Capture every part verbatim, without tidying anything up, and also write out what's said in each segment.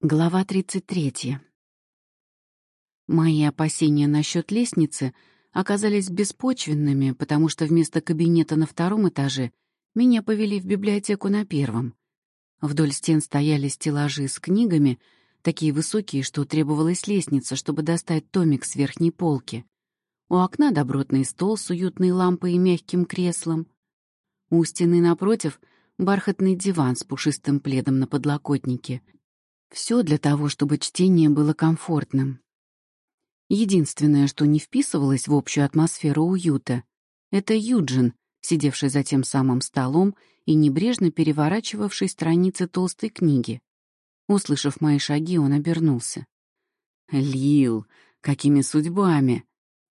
Глава тридцать третья. Мои опасения насчет лестницы оказались беспочвенными, потому что вместо кабинета на втором этаже меня повели в библиотеку на первом. Вдоль стен стояли стеллажи с книгами, такие высокие, что требовалась лестница, чтобы достать томик с верхней полки. У окна добротный стол с уютной лампой и мягким креслом. У стены напротив — бархатный диван с пушистым пледом на подлокотнике. Все для того, чтобы чтение было комфортным. Единственное, что не вписывалось в общую атмосферу уюта, это Юджин, сидевший за тем самым столом и небрежно переворачивавший страницы толстой книги. Услышав мои шаги, он обернулся. «Лил, какими судьбами?»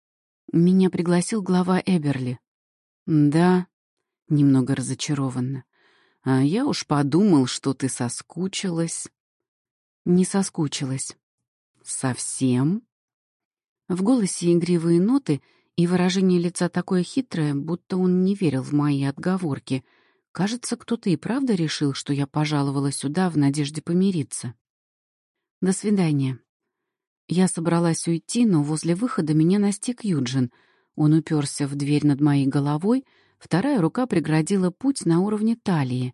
Меня пригласил глава Эберли. «Да», немного разочарованно. «А я уж подумал, что ты соскучилась». Не соскучилась. Совсем? В голосе игривые ноты и выражение лица такое хитрое, будто он не верил в мои отговорки. Кажется, кто-то и правда решил, что я пожаловала сюда в надежде помириться. До свидания. Я собралась уйти, но возле выхода меня настиг Юджин. Он уперся в дверь над моей головой, вторая рука преградила путь на уровне талии.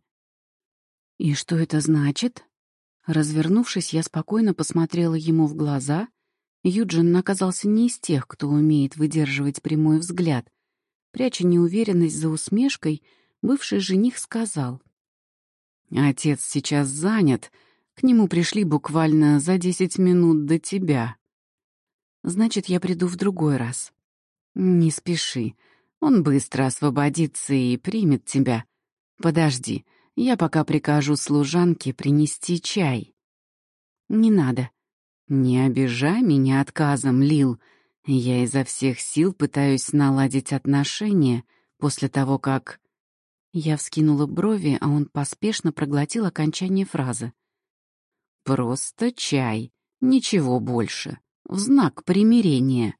И что это значит? Развернувшись, я спокойно посмотрела ему в глаза. Юджин оказался не из тех, кто умеет выдерживать прямой взгляд. Пряча неуверенность за усмешкой, бывший жених сказал: «Отец сейчас занят. К нему пришли буквально за десять минут до тебя. Значит, я приду в другой раз. Не спеши. Он быстро освободится и примет тебя. Подожди. Я пока прикажу служанке принести чай». «Не надо». «Не обижай меня отказом, Лил. Я изо всех сил пытаюсь наладить отношения после того, как...» Я вскинула брови, а он поспешно проглотил окончание фразы. «Просто чай. Ничего больше. В знак примирения».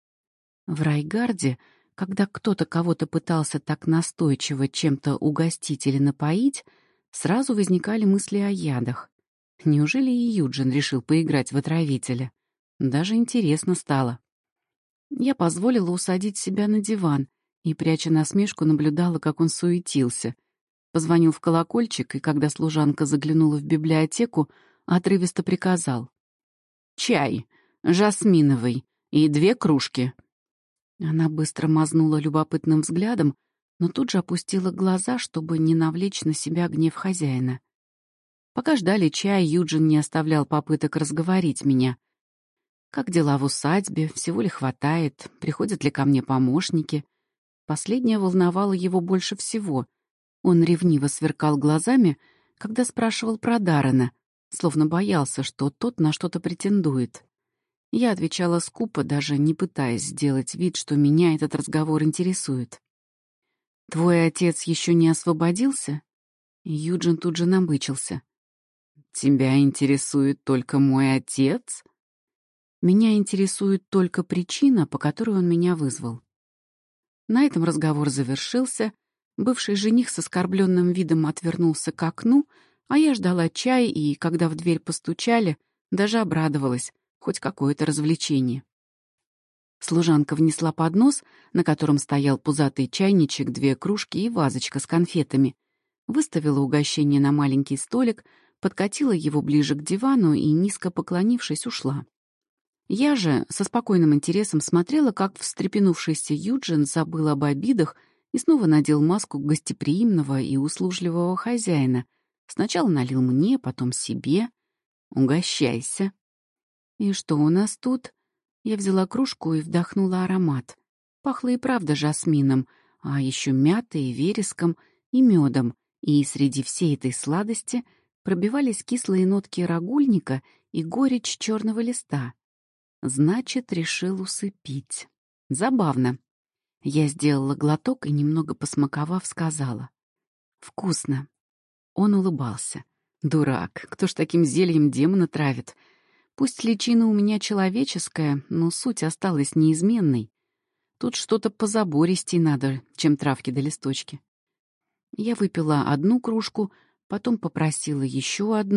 В Райгарде, когда кто-то кого-то пытался так настойчиво чем-то угостить или напоить, сразу возникали мысли о ядах. Неужели и Юджин решил поиграть в отравителя? Даже интересно стало. Я позволила усадить себя на диван и, пряча насмешку, наблюдала, как он суетился. Позвонил в колокольчик, и когда служанка заглянула в библиотеку, отрывисто приказал: «Чай, жасминовый, и две кружки». Она быстро мазнула любопытным взглядом, но тут же опустила глаза, чтобы не навлечь на себя гнев хозяина. Пока ждали чая, Юджин не оставлял попыток разговорить меня. Как дела в усадьбе, всего ли хватает, приходят ли ко мне помощники. Последнее волновало его больше всего. Он ревниво сверкал глазами, когда спрашивал про Даррена, словно боялся, что тот на что-то претендует. Я отвечала скупо, даже не пытаясь сделать вид, что меня этот разговор интересует. «Твой отец еще не освободился?» Юджин тут же набычился. «Тебя интересует только мой отец?» «Меня интересует только причина, по которой он меня вызвал». На этом разговор завершился. Бывший жених с оскорбленным видом отвернулся к окну, а я ждала чай и, когда в дверь постучали, даже обрадовалась. Хоть какое-то развлечение. Служанка внесла поднос, на котором стоял пузатый чайничек, две кружки и вазочка с конфетами, выставила угощение на маленький столик, подкатила его ближе к дивану и, низко поклонившись, ушла. Я же со спокойным интересом смотрела, как встрепенувшийся Юджин забыл об обидах и снова надел маску гостеприимного и услужливого хозяина. Сначала налил мне, потом себе. «Угощайся». «И что у нас тут?» Я взяла кружку и вдохнула аромат. Пахло и правда жасмином, а еще мятой, вереском и медом, и среди всей этой сладости пробивались кислые нотки рагульника и горечь черного листа. Значит, решил усыпить. Забавно. Я сделала глоток и, немного посмаковав, сказала: «Вкусно». Он улыбался. «Дурак, кто ж таким зельем демона травит? Пусть личина у меня человеческая, но суть осталась неизменной. Тут что-то позабористей надо, чем травки да листочки». Я выпила одну кружку, потом попросила еще одну,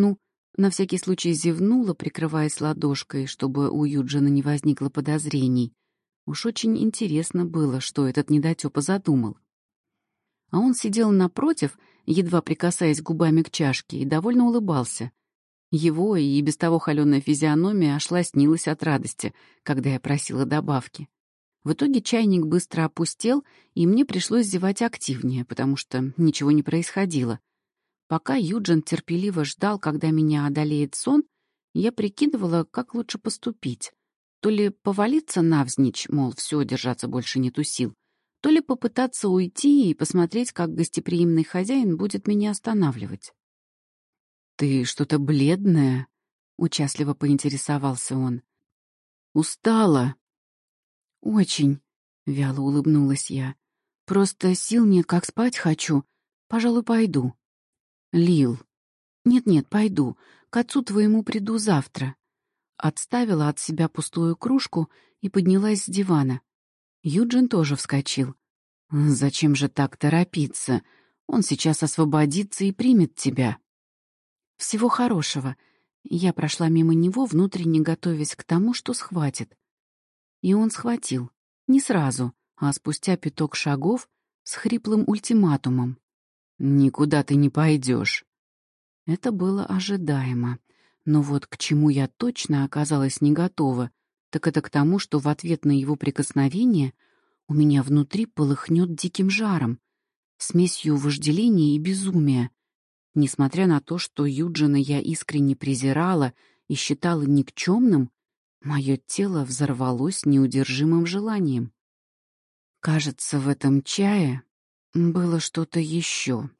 На всякий случай зевнула, прикрываясь ладошкой, чтобы у Юджина не возникло подозрений. Уж очень интересно было, что этот недотёпа задумал. А он сидел напротив, едва прикасаясь губами к чашке, и довольно улыбался. Его и без того холёная физиономия аж лоснилась от радости, когда я просила добавки. В итоге чайник быстро опустел, и мне пришлось зевать активнее, потому что ничего не происходило. Пока Юджин терпеливо ждал, когда меня одолеет сон, я прикидывала, как лучше поступить. То ли повалиться навзничь, мол, все, держаться больше нету сил, то ли попытаться уйти и посмотреть, как гостеприимный хозяин будет меня останавливать. «Ты что-то бледная?» — участливо поинтересовался он. «Устала?» «Очень», — вяло улыбнулась я. «Просто сил нет, как спать хочу. Пожалуй, пойду». «Лил». «Нет-нет, пойду. К отцу твоему приду завтра». Отставила от себя пустую кружку и поднялась с дивана. Юджин тоже вскочил. «Зачем же так торопиться? Он сейчас освободится и примет тебя». «Всего хорошего». Я прошла мимо него, внутренне готовясь к тому, что схватит. И он схватил. Не сразу, а спустя пяток шагов с хриплым ультиматумом. «Никуда ты не пойдешь». Это было ожидаемо. Но вот к чему я точно оказалась не готова, так это к тому, что в ответ на его прикосновение у меня внутри полыхнет диким жаром, смесью вожделения и безумия. Несмотря на то, что Юджина я искренне презирала и считала никчемным, мое тело взорвалось неудержимым желанием. Кажется, в этом чае было что-то еще.